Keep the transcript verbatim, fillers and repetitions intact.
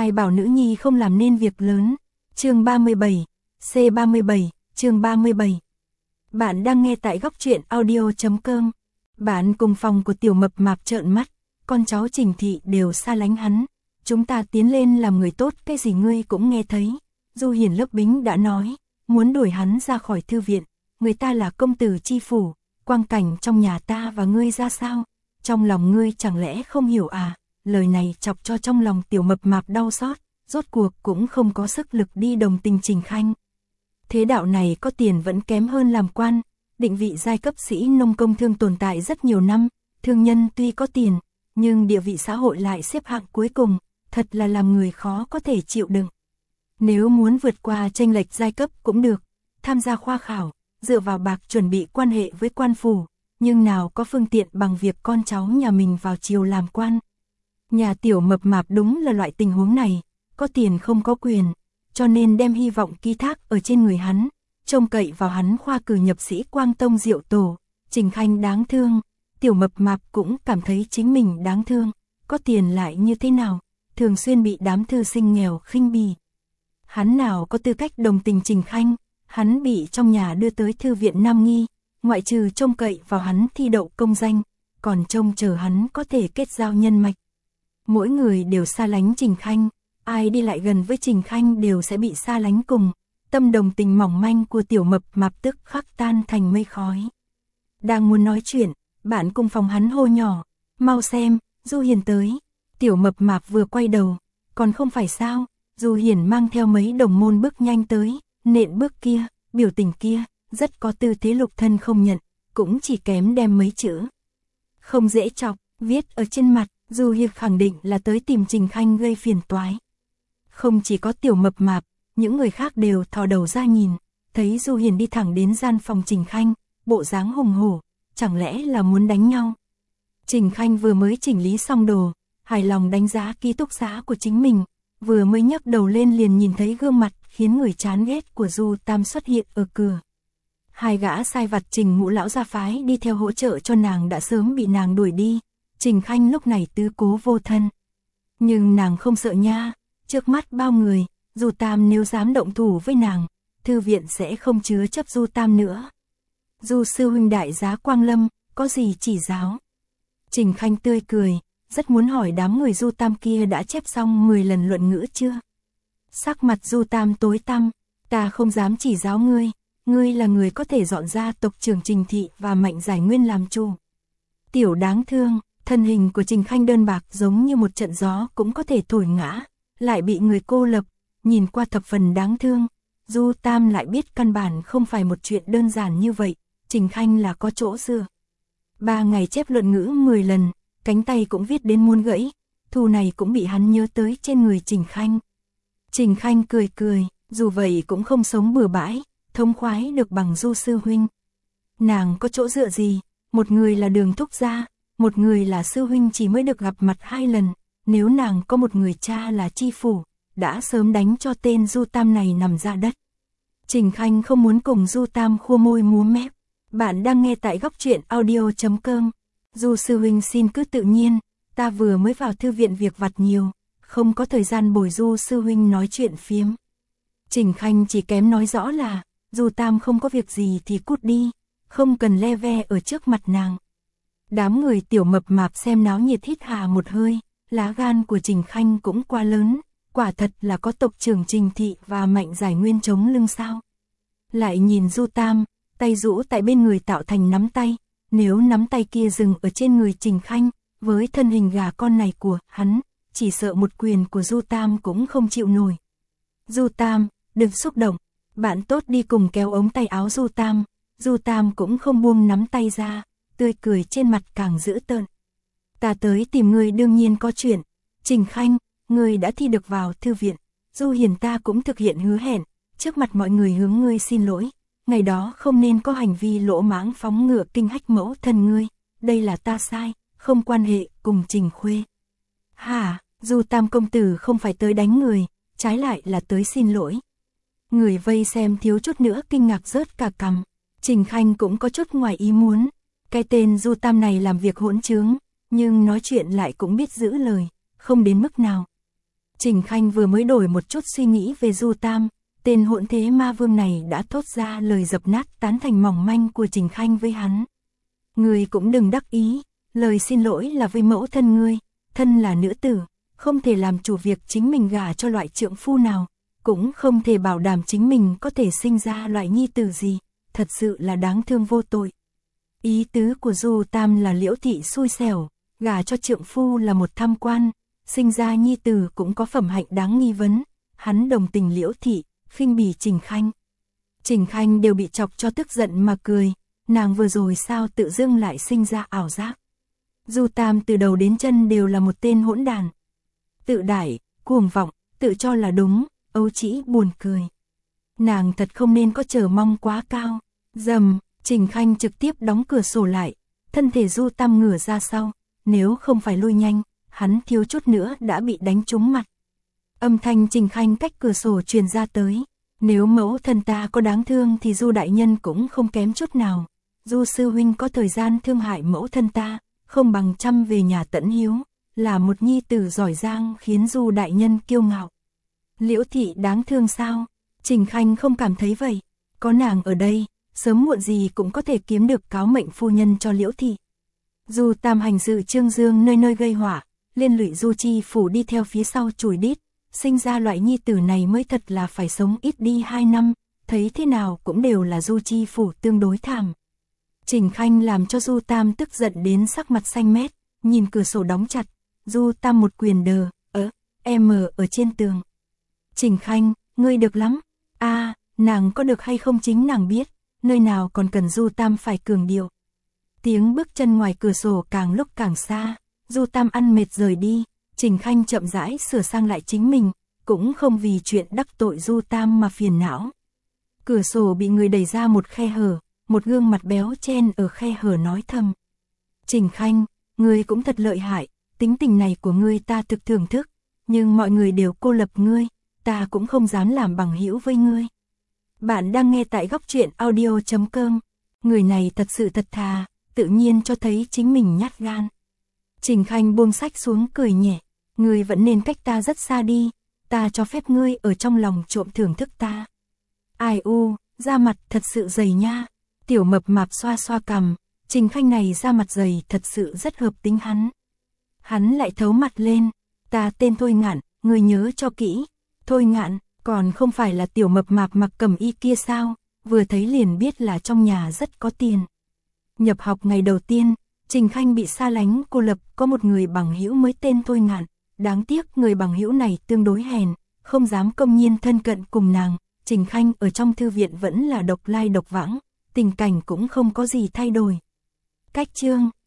Ai bảo nữ nhi không làm nên việc lớn. Chương ba mươi bảy, C ba mươi bảy, chương ba mươi bảy. Bạn đang nghe tại góc truyện audio chấm com. Bạn cùng phòng của Tiểu Mập Mạp trợn mắt, con cháu Trình thị đều xa lánh hắn. Chúng ta tiến lên làm người tốt, cái gì ngươi cũng nghe thấy. Du Hiền lớp Bính đã nói, muốn đuổi hắn ra khỏi thư viện. Người ta là công tử chi phủ, quang cảnh trong nhà ta và ngươi ra sao? Trong lòng ngươi chẳng lẽ không hiểu à? Lời này chọc cho trong lòng Tiểu Mập Mạp đau xót, rốt cuộc cũng không có sức lực đi đồng tình Trình Khanh. Thế đạo này có tiền vẫn kém hơn làm quan, định vị giai cấp sĩ nông công thương tồn tại rất nhiều năm, thương nhân tuy có tiền, nhưng địa vị xã hội lại xếp hạng cuối cùng, thật là làm người khó có thể chịu đựng. Nếu muốn vượt qua chênh lệch giai cấp cũng được, tham gia khoa khảo, dựa vào bạc chuẩn bị quan hệ với quan phủ, nhưng nào có phương tiện bằng việc con cháu nhà mình vào triều làm quan. Nhà Tiểu Mập Mạp đúng là loại tình huống này, có tiền không có quyền, cho nên đem hy vọng ký thác ở trên người hắn, trông cậy vào hắn khoa cử nhập sĩ Quang Tông Diệu Tổ. Trình Khanh đáng thương, Tiểu Mập Mạp cũng cảm thấy chính mình đáng thương, có tiền lại như thế nào, thường xuyên bị đám thư sinh nghèo khinh bỉ. Hắn nào có tư cách đồng tình Trình Khanh, hắn bị trong nhà đưa tới thư viện Nam Nghi, ngoại trừ trông cậy vào hắn thi đậu công danh, còn trông chờ hắn có thể kết giao nhân mạch. Mỗi người đều xa lánh Trình Khanh, ai đi lại gần với Trình Khanh đều sẽ bị xa lánh cùng, tâm đồng tình mỏng manh của Tiểu Mập Mạp tức khắc tan thành mây khói. Đang muốn nói chuyện, bạn cùng phòng hắn hô nhỏ, mau xem, Du Hiền tới. Tiểu Mập Mạp vừa quay đầu, còn không phải sao, Du Hiền mang theo mấy đồng môn bước nhanh tới, nện bước kia, biểu tình kia, rất có tư thế lục thân không nhận, cũng chỉ kém đem mấy chữ không dễ chọc, viết ở trên mặt. Du Hiền khẳng định là tới tìm Trình Khanh gây phiền toái. Không chỉ có Tiểu Mập Mạp, những người khác đều thò đầu ra nhìn, thấy Du Hiền đi thẳng đến gian phòng Trình Khanh, bộ dáng hùng hổ, chẳng lẽ là muốn đánh nhau. Trình Khanh vừa mới chỉnh lý xong đồ, hài lòng đánh giá ký túc xá của chính mình, vừa mới nhấc đầu lên liền nhìn thấy gương mặt khiến người chán ghét của Du Tam xuất hiện ở cửa. Hai gã sai vặt Trình Ngũ lão gia phái đi theo hỗ trợ cho nàng đã sớm bị nàng đuổi đi. Trình Khanh lúc này tứ cố vô thân. Nhưng nàng không sợ nha, trước mắt bao người, Du Tam nếu dám động thủ với nàng, thư viện sẽ không chứa chấp Du Tam nữa. Du sư huynh đại giá Quang Lâm, có gì chỉ giáo? Trình Khanh tươi cười, rất muốn hỏi đám người Du Tam kia đã chép xong mười lần luận ngữ chưa? Sắc mặt Du Tam tối tăm, ta không dám chỉ giáo ngươi, ngươi là người có thể dọn ra tộc trưởng Trình thị và Mạnh Giải Nguyên làm chủ. Tiểu đáng thương. Thân hình của Trình Khanh đơn bạc giống như một trận gió cũng có thể thổi ngã, lại bị người cô lập, nhìn qua thập phần đáng thương. Du Tam lại biết căn bản không phải một chuyện đơn giản như vậy, Trình Khanh là có chỗ dựa. Ba ngày chép luận ngữ mười lần, cánh tay cũng viết đến muốn gãy, thù này cũng bị hắn nhớ tới trên người Trình Khanh. Trình Khanh cười cười, dù vậy cũng không sống bừa bãi, thông khoái được bằng Du sư huynh. Nàng có chỗ dựa gì, một người là Đường thúc gia, một người là sư huynh chỉ mới được gặp mặt hai lần, nếu nàng có một người cha là chi phủ, đã sớm đánh cho tên Du Tam này nằm ra đất. Trình Khanh không muốn cùng Du Tam khua môi múa mép. Bạn đang nghe tại góc truyện audio chấm com. Du sư huynh xin cứ tự nhiên, ta vừa mới vào thư viện việc vặt nhiều, không có thời gian bồi Du sư huynh nói chuyện phiếm. Trình Khanh chỉ kém nói rõ là, Du Tam không có việc gì thì cút đi, không cần le ve ở trước mặt nàng. Đám người Tiểu Mập Mạp xem náo nhiệt hít hà một hơi, lá gan của Trình Khanh cũng quá lớn, quả thật là có tộc trưởng Trình thị và Mạnh Giải Nguyên chống lưng sao. Lại nhìn Du Tam, tay rũ tại bên người tạo thành nắm tay, nếu nắm tay kia dừng ở trên người Trình Khanh, với thân hình gà con này của hắn, chỉ sợ một quyền của Du Tam cũng không chịu nổi. Du Tam, đừng xúc động, bạn tốt đi cùng kéo ống tay áo Du Tam, Du Tam cũng không buông nắm tay ra. Tươi cười trên mặt càng dữ tợn. Ta tới tìm ngươi đương nhiên có chuyện. Trình Khanh, ngươi đã thi được vào thư viện. Du Hiền ta cũng thực hiện hứa hẹn, trước mặt mọi người hướng ngươi xin lỗi. Ngày đó không nên có hành vi lỗ mãng phóng ngựa kinh hách mẫu thân ngươi. Đây là ta sai, không quan hệ cùng Trình Khuê. Hả, Du Tam công tử không phải tới đánh người, trái lại là tới xin lỗi. Người vây xem thiếu chút nữa kinh ngạc rớt cả cằm. Trình Khanh cũng có chút ngoài ý muốn. Cái tên Du Tam này làm việc hỗn trướng, nhưng nói chuyện lại cũng biết giữ lời, không đến mức nào. Trình Khanh vừa mới đổi một chút suy nghĩ về Du Tam, tên hỗn thế ma vương này đã thốt ra lời dập nát tán thành mỏng manh của Trình Khanh với hắn. Ngươi cũng đừng đắc ý, lời xin lỗi là với mẫu thân ngươi, thân là nữ tử, không thể làm chủ việc chính mình gả cho loại trượng phu nào, cũng không thể bảo đảm chính mình có thể sinh ra loại nhi tử gì, thật sự là đáng thương vô tội. Ý tứ của Du Tam là Liễu thị xui xẻo, gả cho trượng phu là một tham quan, sinh ra nhi tử cũng có phẩm hạnh đáng nghi vấn, hắn đồng tình Liễu thị, khinh bỉ Trình Khanh. Trình Khanh đều bị chọc cho tức giận mà cười, nàng vừa rồi sao tự dưng lại sinh ra ảo giác. Du Tam từ đầu đến chân đều là một tên hỗn đàn. Tự đại, cuồng vọng, tự cho là đúng, ấu trĩ buồn cười. Nàng thật không nên có chờ mong quá cao. Dầm, Trình Khanh trực tiếp đóng cửa sổ lại, thân thể Du Tam ngửa ra sau, nếu không phải lui nhanh, hắn thiếu chút nữa đã bị đánh trúng mặt. Âm thanh Trình Khanh cách cửa sổ truyền ra tới, nếu mẫu thân ta có đáng thương thì Du đại nhân cũng không kém chút nào. Du sư huynh có thời gian thương hại mẫu thân ta, không bằng chăm về nhà tẫn hiếu, là một nhi tử giỏi giang khiến Du đại nhân kiêu ngạo. Liễu thị đáng thương sao? Trình Khanh không cảm thấy vậy, có nàng ở đây, sớm muộn gì cũng có thể kiếm được cáo mệnh phu nhân cho Liễu thị. Du Tam hành sự trương dương nơi nơi gây họa, liên lụy Du chi phủ đi theo phía sau chùi đít, sinh ra loại nhi tử này mới thật là phải sống ít đi hai năm, thấy thế nào cũng đều là Du chi phủ tương đối thảm. Trình Khanh làm cho Du Tam tức giận đến sắc mặt xanh mét, nhìn cửa sổ đóng chặt, Du Tam một quyền đờ, ớ, em ở trên tường. Trình Khanh, ngươi được lắm, a à, nàng có được hay không chính nàng biết, nơi nào còn cần Du Tam phải cường điệu. Tiếng bước chân ngoài cửa sổ càng lúc càng xa, Du Tam ăn mệt rời đi, Trình Khanh chậm rãi sửa sang lại chính mình, cũng không vì chuyện đắc tội Du Tam mà phiền não. Cửa sổ bị người đẩy ra một khe hở, một gương mặt béo chen ở khe hở nói thầm. Trình Khanh, ngươi cũng thật lợi hại, tính tình này của ngươi ta thực thưởng thức, nhưng mọi người đều cô lập ngươi, ta cũng không dám làm bằng hữu với ngươi. Bạn đang nghe tại góc truyện audio chấm com, người này thật sự thật thà, tự nhiên cho thấy chính mình nhát gan. Trình Khanh buông sách xuống cười nhẹ, ngươi vẫn nên cách ta rất xa đi, ta cho phép ngươi ở trong lòng trộm thưởng thức ta. Ai u, da mặt thật sự dày nha. Tiểu mập mạp xoa xoa cằm, Trình Khanh này da mặt dày thật sự rất hợp tính hắn. Hắn lại thấu mặt lên, ta tên Thôi Ngạn, ngươi nhớ cho kỹ. Thôi Ngạn, còn không phải là tiểu mập mạp mặc cẩm y kia sao, vừa thấy liền biết là trong nhà rất có tiền. Nhập học ngày đầu tiên, Trình Khanh bị xa lánh cô lập, có một người bằng hữu mới tên Thôi Ngạn, đáng tiếc người bằng hữu này tương đối hèn, không dám công nhiên thân cận cùng nàng. Trình Khanh ở trong thư viện vẫn là độc lai độc vãng, tình cảnh cũng không có gì thay đổi. Cách chương